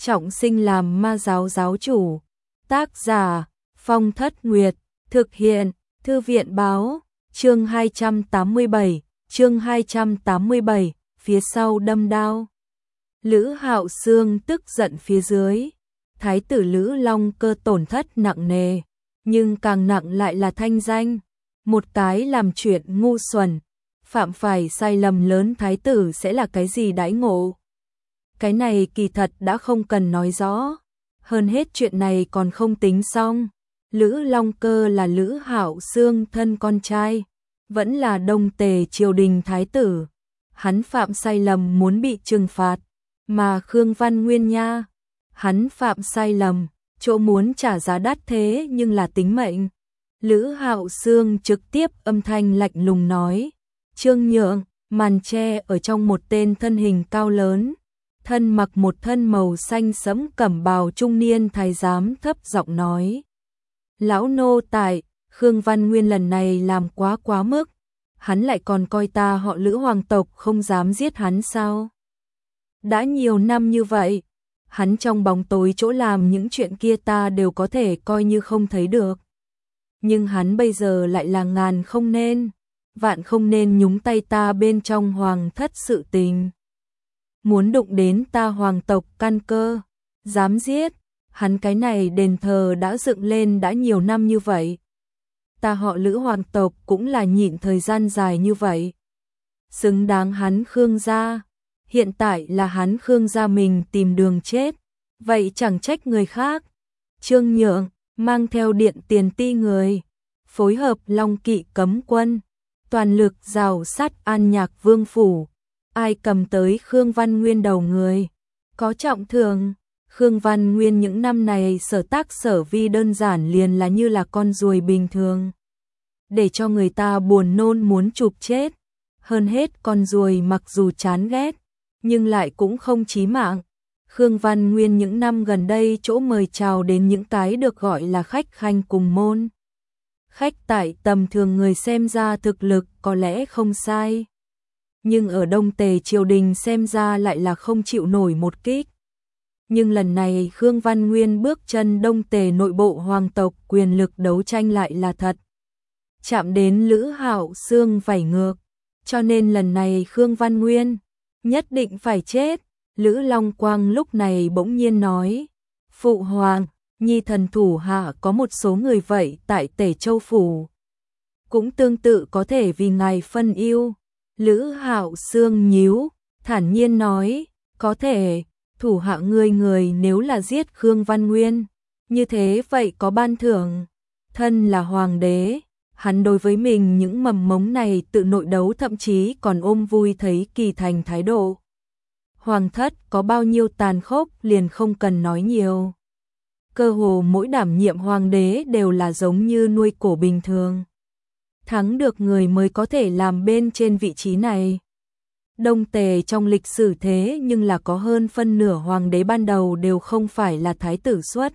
trọng sinh làm ma giáo giáo chủ. Tác giả Phong Thất Nguyệt, thực hiện Thư viện Báo. Chương 287, phía sau đâm đao. Lữ Hạo Xương tức giận phía dưới, thái tử Lữ Long Cơ tổn thất nặng nề, nhưng càng nặng lại là thanh danh. Một cái làm chuyện ngu xuẩn, phạm phải sai lầm lớn thái tử sẽ là cái gì đãi ngộ. Cái này kỳ thật đã không cần nói rõ, hơn hết chuyện này còn không tính xong. Lữ Long Cơ là Lữ Hạo Xương thân con trai, vẫn là Đông Tề triều đình thái tử. Hắn phạm sai lầm muốn bị trừng phạt, mà Khương Văn Nguyên nha, hắn phạm sai lầm, chỗ muốn trả giá đắt thế nhưng là tính mệnh. Lữ Hạo Xương trực tiếp âm thanh lạnh lùng nói. Trương Nhượng, màn tre ở trong một tên thân hình cao lớn, thân mặc một thân màu xanh sẫm cẩm bào trung niên thái giám thấp giọng nói. Lão nô tại, Khương Văn Nguyên lần này làm quá mức, hắn lại còn coi ta họ Lữ hoàng tộc không dám giết hắn sao? Đã nhiều năm như vậy, hắn trong bóng tối chỗ làm những chuyện kia ta đều có thể coi như không thấy được. Nhưng hắn bây giờ lại là ngàn không nên, vạn không nên nhúng tay ta bên trong hoàng thất sự tình. Muốn đụng đến ta hoàng tộc căn cơ, dám giết, hắn cái này đền thờ đã dựng lên đã nhiều năm như vậy. Ta họ Lữ hoàng tộc cũng là nhịn thời gian dài như vậy. Xứng đáng hắn Khương gia, hiện tại là hắn Khương gia mình tìm đường chết, vậy chẳng trách người khác. Trương Nhượng mang theo điện tiền ti người, phối hợp Long Kỵ cấm quân, toàn lực rào sát An Nhạc Vương phủ. Ai cầm tới Khương Văn Nguyên đầu người, có trọng thưởng. Khương Văn Nguyên những năm này sở tác sở vi đơn giản liền là như là con ruồi bình thường, để cho người ta buồn nôn muốn chụp chết. Hơn hết con ruồi mặc dù chán ghét, nhưng lại cũng không chí mạng. Khương Văn Nguyên những năm gần đây chỗ mời chào đến những cái được gọi là khách khanh cùng môn. Khách tại tầm thường người xem ra thực lực có lẽ không sai, nhưng ở Đông Tề triều đình xem ra lại là không chịu nổi một kích. Nhưng lần này Khương Văn Nguyên bước chân Đông Tề nội bộ hoàng tộc quyền lực đấu tranh lại là thật. Chạm đến Lữ Hạo Xương vảy ngược, cho nên lần này Khương Văn Nguyên nhất định phải chết. Lữ Long Quang lúc này bỗng nhiên nói. Phụ hoàng, nhi thần thủ hạ có một số người vậy tại Tề Châu Phủ, cũng tương tự có thể vì ngài phân ưu. Lữ Hạo Xương nhíu, thản nhiên nói. Có thể, thủ hạ người nếu là giết Khương Văn Nguyên, như thế vậy có ban thưởng. Thân là hoàng đế, hắn đối với mình những mầm mống này tự nội đấu thậm chí còn ôm vui thấy kỳ thành thái độ. Hoàng thất có bao nhiêu tàn khốc liền không cần nói nhiều. Cơ hồ mỗi đảm nhiệm hoàng đế đều là giống như nuôi cổ bình thường. Thắng được người mới có thể làm bên trên vị trí này. Đông Tề trong lịch sử thế nhưng là có hơn phân nửa hoàng đế ban đầu đều không phải là thái tử xuất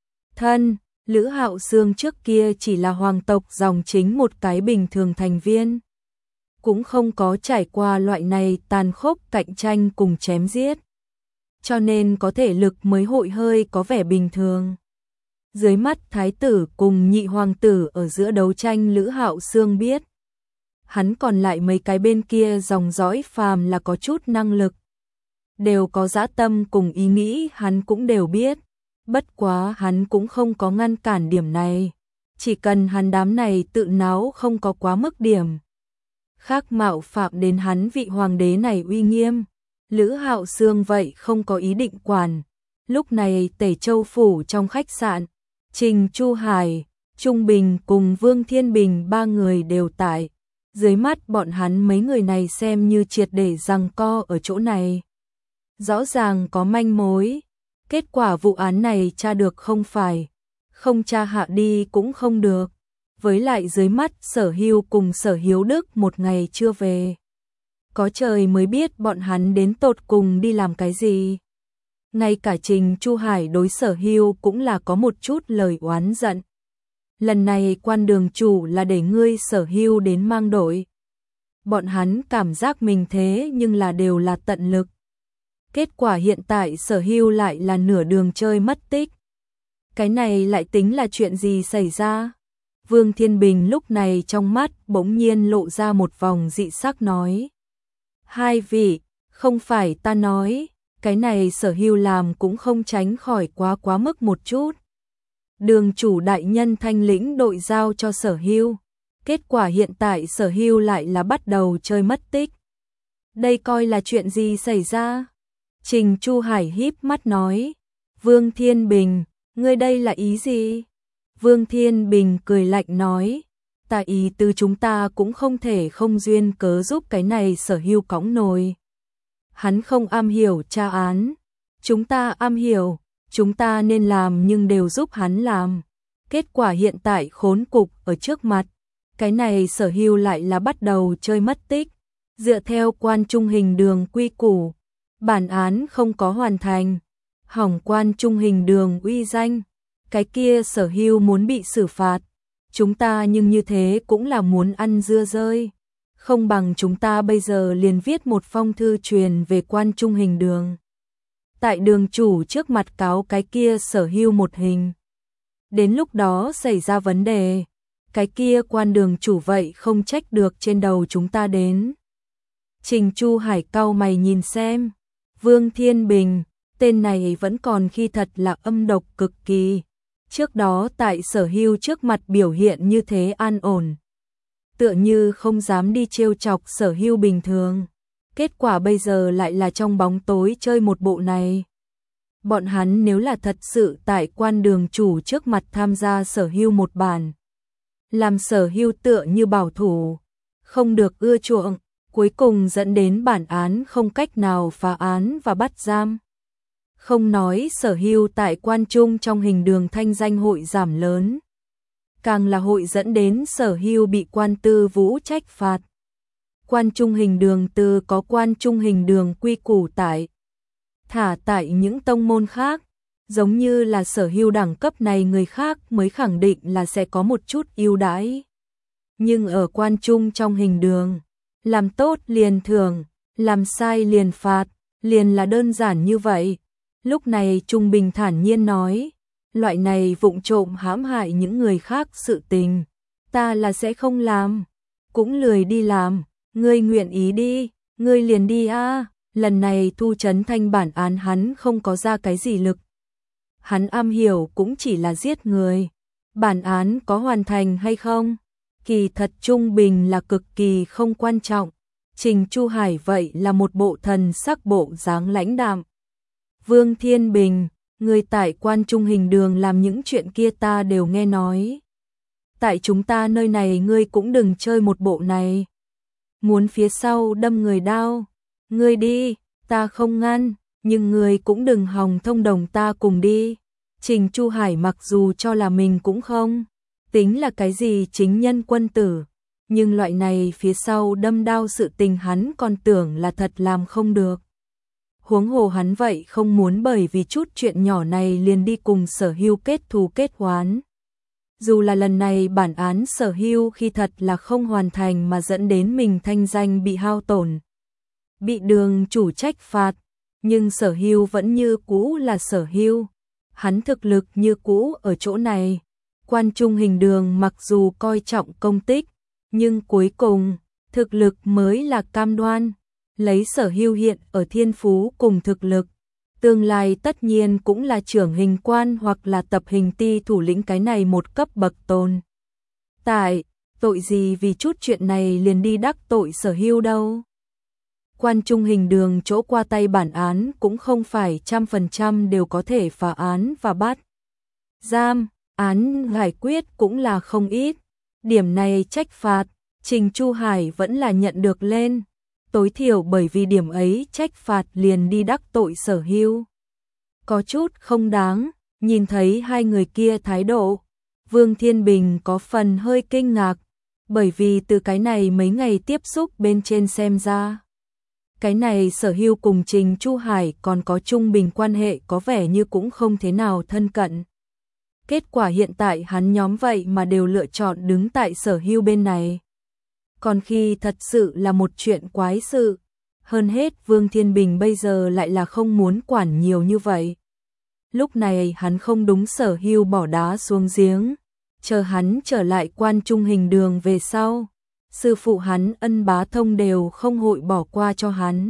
thân. Lữ Hạo Xương trước kia chỉ là hoàng tộc dòng chính một cái bình thường thành viên, cũng không có trải qua loại này tàn khốc cạnh tranh cùng chém giết, cho nên có thể lực mới hội hơi có vẻ bình thường. Dưới mắt thái tử cùng nhị hoàng tử ở giữa đấu tranh, Lữ Hạo Xương biết, hắn còn lại mấy cái bên kia dòng dõi phàm là có chút năng lực, đều có dã tâm cùng ý nghĩ hắn cũng đều biết. Bất quá hắn cũng không có ngăn cản điểm này, chỉ cần hắn đám này tự náo không có quá mức điểm khác mạo phạm đến hắn vị hoàng đế này uy nghiêm. Lữ Hạo Xương vậy không có ý định quản. Lúc này Tề Châu Phủ trong khách sạn, Trình Chu Hải, Trung Bình cùng Vương Thiên Bình ba người đều tại. Dưới mắt bọn hắn mấy người này xem như triệt để giằng co ở chỗ này. Rõ ràng có manh mối, kết quả vụ án này tra được không phải, không tra hạ đi cũng không được. Với lại dưới mắt Sở Hưu cùng Sở Hiếu Đức một ngày chưa về, có trời mới biết bọn hắn đến tột cùng đi làm cái gì. Ngay cả Trình Chu Hải đối Sở Hưu cũng là có một chút lời oán giận. Lần này quan đường chủ là để ngươi Sở Hưu đến mang đội. Bọn hắn cảm giác mình thế nhưng là đều là tận lực. Kết quả hiện tại Sở Hưu lại là nửa đường chơi mất tích. Cái này lại tính là chuyện gì xảy ra? Vương Thiên Bình lúc này trong mắt bỗng nhiên lộ ra một vòng dị sắc nói. Hai vị, không phải ta nói, cái này Sở Hưu làm cũng không tránh khỏi quá mức một chút. Đường chủ đại nhân thanh lĩnh đội giao cho Sở Hưu. Kết quả hiện tại Sở Hưu lại là bắt đầu chơi mất tích. Đây coi là chuyện gì xảy ra? Trình Chu Hải híp mắt nói. Vương Thiên Bình, ngươi đây là ý gì? Vương Thiên Bình cười lạnh nói. Ta ý từ chúng ta cũng không thể không duyên cớ giúp cái này Sở Hưu cõng nồi. Hắn không am hiểu tra án. Chúng ta am hiểu, chúng ta nên làm nhưng đều giúp hắn làm. Kết quả hiện tại khốn cục ở trước mặt. Cái này Sở Hưu lại là bắt đầu chơi mất tích. Dựa theo quan trung hình đường quy củ, bản án không có hoàn thành, hỏng quan trung hình đường uy danh, cái kia Sở Hưu muốn bị xử phạt. Chúng ta nhưng như thế cũng là muốn ăn dưa rơi. Không bằng chúng ta bây giờ liền viết một phong thư truyền về quan trung hình đường. Tại đường chủ trước mặt cáo cái kia Sở Hưu một hình. Đến lúc đó xảy ra vấn đề, cái kia quan đường chủ vậy không trách được trên đầu chúng ta đến. Trình Chu Hải cau mày nhìn xem. Vương Thiên Bình, tên này vẫn còn khi thật là âm độc cực kỳ. Trước đó tại Sở Hưu trước mặt biểu hiện như thế an ổn. Tựa như không dám đi trêu chọc Sở Hưu bình thường. Kết quả bây giờ lại là trong bóng tối chơi một bộ này. Bọn hắn nếu là thật sự tại quan đường chủ trước mặt tham gia Sở Hưu một bản. Làm Sở Hưu tựa như bảo thủ, không được ưa chuộng, cuối cùng dẫn đến bản án không cách nào phá án và bắt giam. Không nói Sở Hưu tại quan trung trong hình đường thanh danh hội giảm lớn. Càng là hội dẫn đến Sở Hưu bị quan tư vũ trách phạt. Quan trung hình đường từ có quan trung hình đường quy củ tại. Thả tại những tông môn khác, giống như là Sở Hưu đẳng cấp này người khác mới khẳng định là sẽ có một chút ưu đãi. Nhưng ở quan trung trong hình đường, làm tốt liền thưởng, làm sai liền phạt, liền là đơn giản như vậy. Lúc này Trung Bình thản nhiên nói, loại này vụng trộm hãm hại những người khác sự tình, ta là sẽ không làm, cũng lười đi làm, ngươi nguyện ý đi, ngươi liền đi a. Lần này Thu Trấn Thanh bản án hắn không có ra cái gì lực. Hắn am hiểu cũng chỉ là giết người. Bản án có hoàn thành hay không? Kỳ thật Trung Bình là cực kỳ không quan trọng. Trình Chu Hải vậy là một bộ thần sắc bộ dáng lãnh đạm. Vương Thiên Bình, người tại quan trung hình đường làm những chuyện kia ta đều nghe nói. Tại chúng ta nơi này ngươi cũng đừng chơi một bộ này. Muốn phía sau đâm người đao, ngươi đi, ta không ngăn, nhưng ngươi cũng đừng hòng thông đồng ta cùng đi. Trình Chu Hải mặc dù cho là mình cũng không tính là cái gì chính nhân quân tử, nhưng loại này phía sau đâm đao sự tình hắn còn tưởng là thật làm không được. Huống hồ hắn vậy không muốn bởi vì chút chuyện nhỏ này liền đi cùng Sở Hưu kết thù kết oán. Dù là lần này bản án Sở Hưu khi thật là không hoàn thành mà dẫn đến mình thanh danh bị hao tổn, bị đường chủ trách phạt, nhưng Sở Hưu vẫn như cũ là Sở Hưu. Hắn thực lực như cũ ở chỗ này. Quan trung hình đường mặc dù coi trọng công tích, nhưng cuối cùng, thực lực mới là cam đoan. Lấy Sở Hưu hiện ở thiên phú cùng thực lực, tương lai tất nhiên cũng là trưởng hình quan hoặc là tập hình ti thủ lĩnh cái này một cấp bậc tồn. Tại, tội gì vì chút chuyện này liền đi đắc tội Sở Hưu đâu. Quan trung hình đường chỗ qua tay bản án cũng không phải 100% đều có thể phá án và bắt giam, án giải quyết cũng là không ít. Điểm này trách phạt, Trình Chu Hải vẫn là nhận được lên. Tối thiểu bởi vì điểm ấy trách phạt liền đi đắc tội Sở Hưu. Có chút không đáng, nhìn thấy hai người kia thái độ, Vương Thiên Bình có phần hơi kinh ngạc, bởi vì từ cái này mấy ngày tiếp xúc bên trên xem ra. Cái này Sở Hưu cùng Trình Chu Hải còn có Trung Bình quan hệ có vẻ như cũng không thế nào thân cận. Kết quả hiện tại hắn nhóm vậy mà đều lựa chọn đứng tại Sở Hưu bên này. Còn khi thật sự là một chuyện quái sự, Hơn hết Vương Thiên Bình bây giờ lại là không muốn quản nhiều như vậy. Lúc này hắn không đúng Sở Hưu bỏ đá xuống giếng, chờ hắn trở lại Quan Trung Hình Đường về sau. Sư phụ hắn Ân Bá Thông đều không hội bỏ qua cho hắn.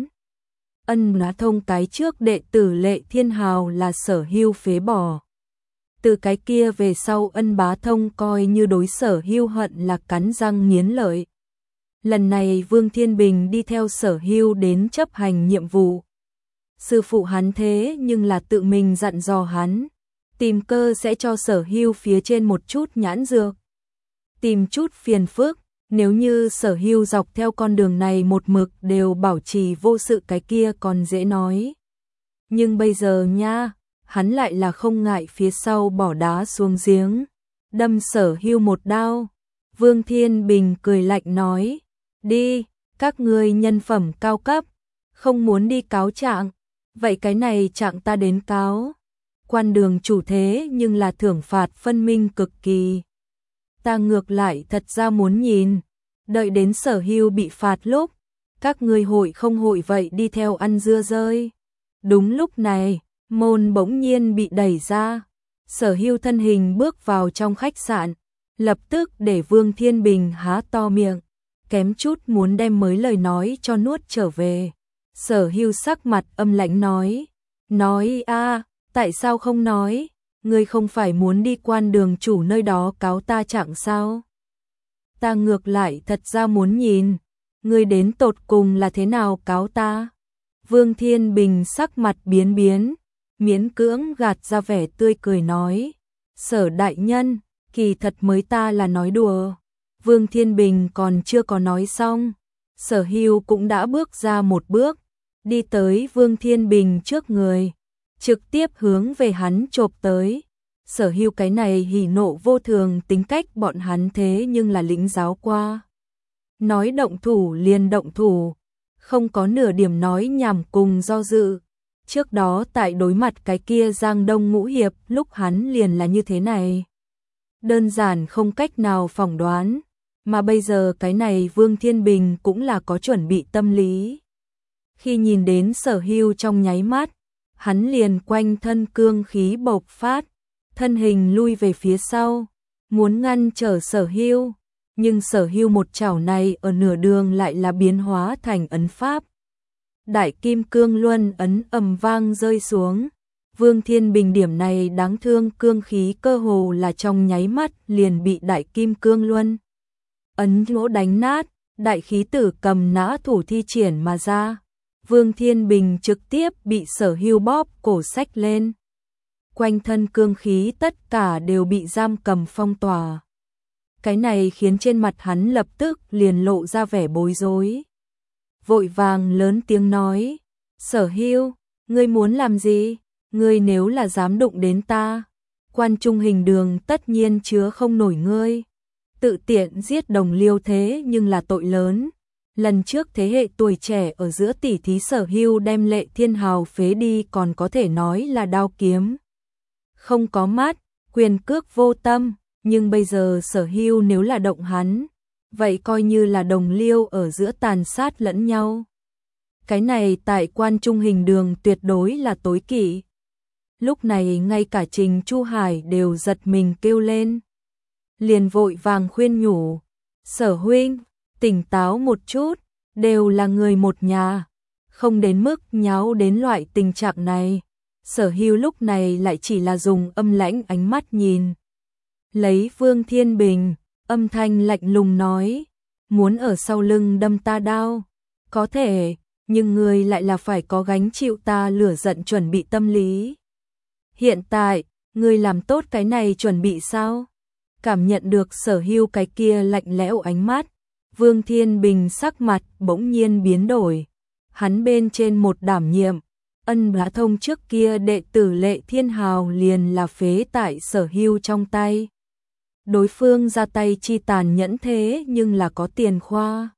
Ân Bá Thông cái trước đệ tử Lệ Thiên Hào là Sở Hưu phế bỏ. Từ cái kia về sau Ân Bá Thông coi như đối Sở Hưu hận là cắn răng nghiến lợi. Lần này Vương Thiên Bình đi theo Sở Hưu đến chấp hành nhiệm vụ. Sư phụ hắn thế nhưng là tự mình dặn dò hắn, tìm cơ sẽ cho Sở Hưu phía trên một chút nhãn dược. Tìm chút phiền phức, nếu như Sở Hưu dọc theo con đường này một mực đều bảo trì vô sự cái kia còn dễ nói. Nhưng bây giờ nha, hắn lại là không ngại phía sau bỏ đá xuống giếng, đâm Sở Hưu một đao. Vương Thiên Bình cười lạnh nói, đi, các ngươi nhân phẩm cao cấp, không muốn đi cáo trạng, vậy cái này trạng ta đến cáo. Quan đường chủ thế nhưng là thưởng phạt phân minh cực kỳ. Ta ngược lại thật ra muốn nhìn, đợi đến Sở Hưu bị phạt lúc, các ngươi hội không hội vậy đi theo ăn dưa rơi. Đúng lúc này, môn bỗng nhiên bị đẩy ra, Sở Hưu thân hình bước vào trong khách sạn, lập tức để Vương Thiên Bình há to miệng, kém chút muốn đem mới lời nói cho nuốt trở về. Sở Hưu sắc mặt âm lãnh nói a, tại sao không nói, ngươi không phải muốn đi Quan đường chủ nơi đó cáo ta trạng sao? Ta ngược lại thật ra muốn nhìn, ngươi đến tột cùng là thế nào cáo ta? Vương Thiên Bình sắc mặt biến biến, miễn cưỡng gạt ra vẻ tươi cười nói, Sở đại nhân, kỳ thật mới ta là nói đùa. Vương Thiên Bình còn chưa có nói xong, Sở Hưu cũng đã bước ra một bước, đi tới Vương Thiên Bình trước người, trực tiếp hướng về hắn chộp tới. Sở Hưu cái này hỉ nộ vô thường tính cách bọn hắn thế nhưng là lĩnh giáo qua. Nói động thủ liền động thủ, không có nửa điểm nói nhảm cùng do dự. Trước đó tại đối mặt cái kia Giang Đông Ngũ Hiệp lúc hắn liền là như thế này. Đơn giản không cách nào phỏng đoán, mà bây giờ cái này Vương Thiên Bình cũng là có chuẩn bị tâm lý. Khi nhìn đến Sở Hưu trong nháy mắt, hắn liền quanh thân cương khí bộc phát, thân hình lui về phía sau, muốn ngăn trở Sở Hưu, nhưng Sở Hưu một chảo này ở nửa đường lại là biến hóa thành ấn pháp. Đại Kim Cương Luân ấn ầm vang rơi xuống, Vương Thiên Bình điểm này đáng thương cương khí cơ hồ là trong nháy mắt liền bị Đại Kim Cương Luân ấn gỗ đánh nát, đại khí tử cầm nã thủ thi triển mà ra. Vương Thiên Bình trực tiếp bị Sở Hưu bóp cổ xách lên. Quanh thân cương khí tất cả đều bị giam cầm phong tỏa. Cái này khiến trên mặt hắn lập tức liền lộ ra vẻ bối rối. Vội vàng lớn tiếng nói, Sở Hưu, ngươi muốn làm gì? Ngươi nếu là dám đụng đến ta, Quan Trung Hình Đường tất nhiên chứa không nổi ngươi. Tự tiện giết đồng liêu thế nhưng là tội lớn. Lần trước thế hệ tuổi trẻ ở giữa tỷ thí Sở Hưu đem Lệ Thiên Hào phế đi còn có thể nói là đao kiếm không có mắt, quyền cước vô tâm, nhưng bây giờ Sở Hưu nếu là động hắn, vậy coi như là đồng liêu ở giữa tàn sát lẫn nhau. Cái này tại Quan Trung Hình Đường tuyệt đối là tối kỵ. Lúc này ngay cả Trình Chu Hải đều giật mình kêu lên. Liền vội vàng khuyên nhủ, Sở huynh, tỉnh táo một chút, đều là người một nhà, không đến mức nháo đến loại tình trạng này. Sở Hưu lúc này lại chỉ là dùng âm lãnh ánh mắt nhìn. Lấy Vương Thiên Bình, âm thanh lạnh lùng nói, muốn ở sau lưng đâm ta đao, có thể, nhưng người lại là phải có gánh chịu ta lửa giận chuẩn bị tâm lý. Hiện tại, người làm tốt cái này chuẩn bị sao? Cảm nhận được Sở Hưu cái kia lạnh lẽo ánh mắt, Vương Thiên Bình sắc mặt bỗng nhiên biến đổi. Hắn bên trên một đảm nhiệm, Ân Bá Thông trước kia đệ tử Lệ Thiên Hào liền là phế tại Sở Hưu trong tay. Đối phương ra tay chi tàn nhẫn thế nhưng là có tiền khoa.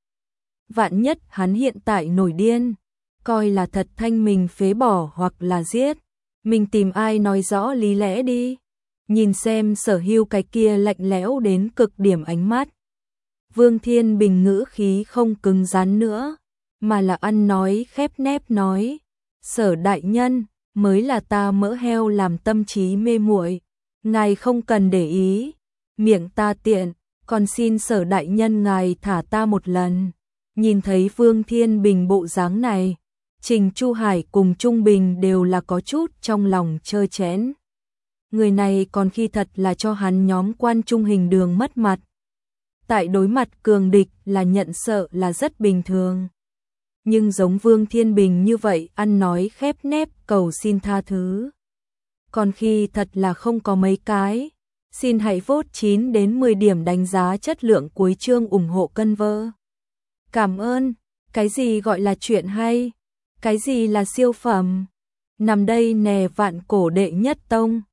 Vạn nhất hắn hiện tại nổi điên, coi là thật thanh mình phế bỏ hoặc là giết. Mình tìm ai nói rõ lý lẽ đi. Nhìn xem Sở Hưu cái kia lạnh lẽo đến cực điểm ánh mắt. Vương Thiên Bình ngữ khí không cứng rắn nữa, mà là ăn nói khép nép nói, Sở đại nhân, mới là ta mỡ heo làm tâm trí mê muội, ngài không cần để ý, miệng ta tiện, còn xin Sở đại nhân ngài thả ta một lần. Nhìn thấy Vương Thiên Bình bộ dáng này, Trình Chu Hải cùng Trung Bình đều là có chút trong lòng chơ chẽn. Người này còn khi thật là cho hắn nhóm Quan Trung Hình Đường mất mặt. Tại đối mặt cường địch là nhận sợ là rất bình thường. Nhưng giống Vương Thiên Bình như vậy ăn nói khép nép cầu xin tha thứ. Còn khi thật là không có mấy cái. Xin hãy vote 9 đến 10 điểm đánh giá chất lượng cuối chương ủng hộ cân vơ. Cảm ơn, cái gì gọi là chuyện hay, cái gì là siêu phẩm. Nằm đây nè vạn cổ đệ nhất tông.